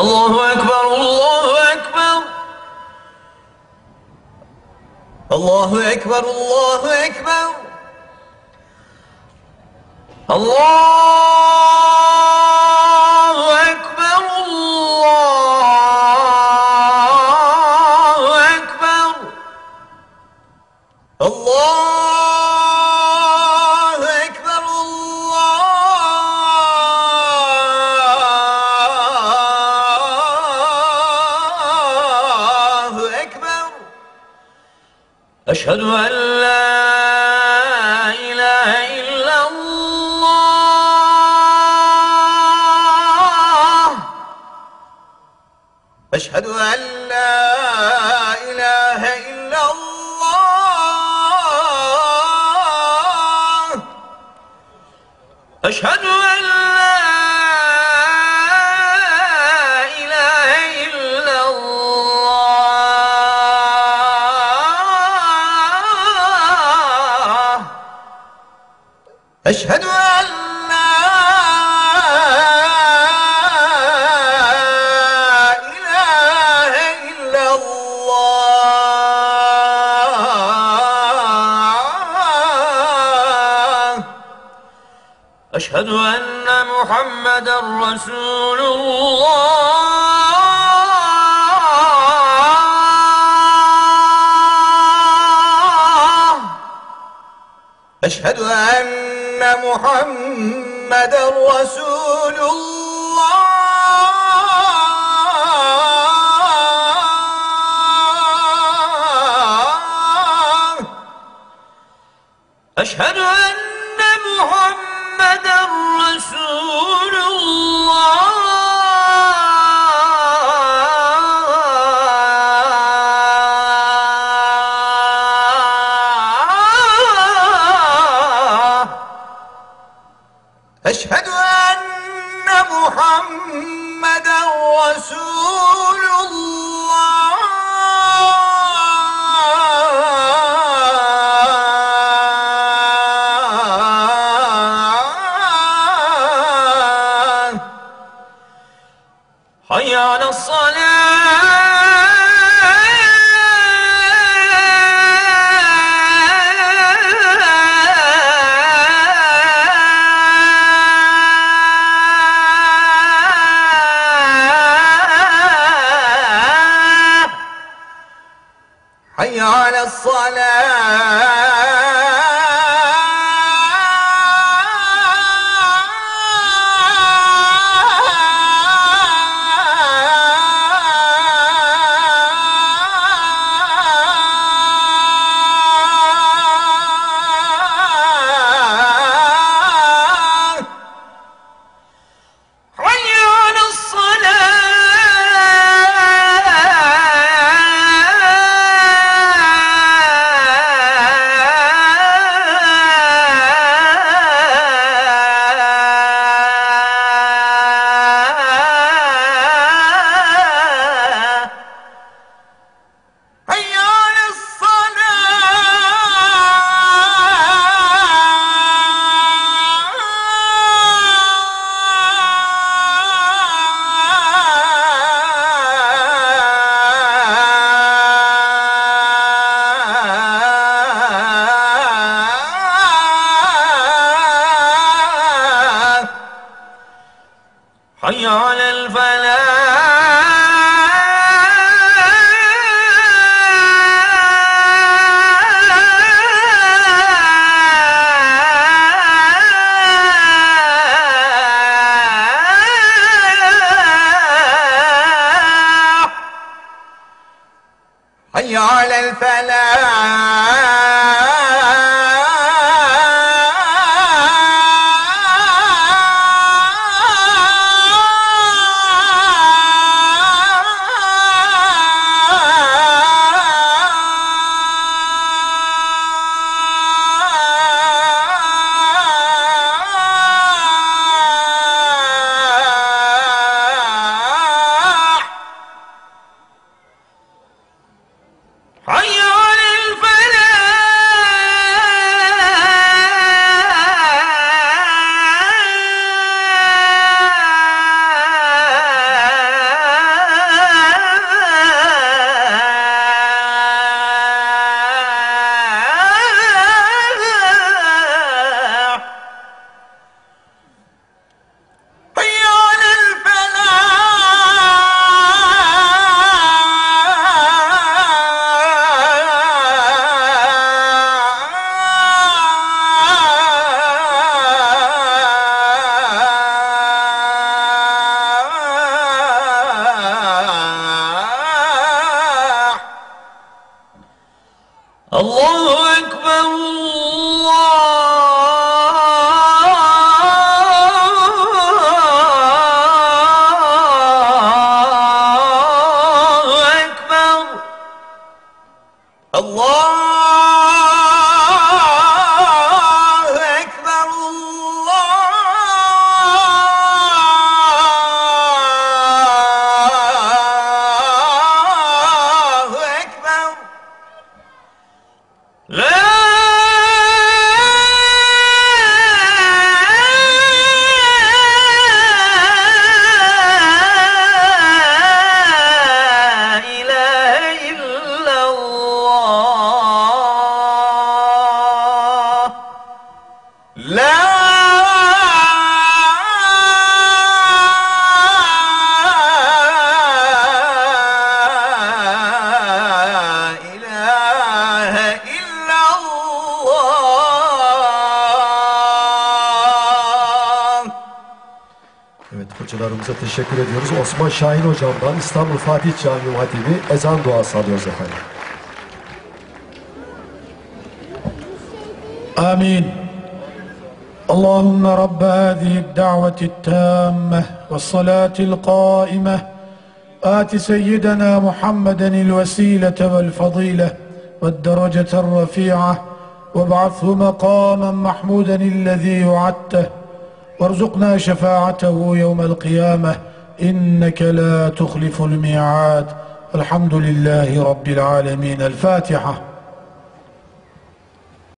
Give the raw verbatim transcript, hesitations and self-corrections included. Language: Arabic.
الله أكبر الله أكبر الله أكبر الله أكبر الله أكبر الله أكبر الله أكبر الله أكبر أشهد أن لا إله إلا الله أشهد أن لا إله إلا الله أشهد أن لا إله إلا الله أشهد أن لا إله إلا الله أشهد أن محمدًا رسول الله أشهد أن محمدًا رسول الله أشهد أن محمدًا رسول الله أشهد أن محمدًا رسول الله حي على الصلاة حي على الصلاة حي على الصلاة حي على الصلاة حي على الفلاح حي على الفلاح حي على الفلاح hocamıza teşekkür ediyoruz. Osman Şahin hocamdan İstanbul Fatih Camii Hatibi ezan duası alıyoruz efendim. آمين. اللهم رب هذه الدعوة التامة والصلاة القائمة آت سيدنا محمدا الوسيلة والفضيلة والدرجة الرفيعة وابعثه مقاما محمودا الذي وعدته وارزقنا شفاعته يوم القيامة إنك لا تخلف الميعاد. الحمد لله رب العالمين. الفاتحة.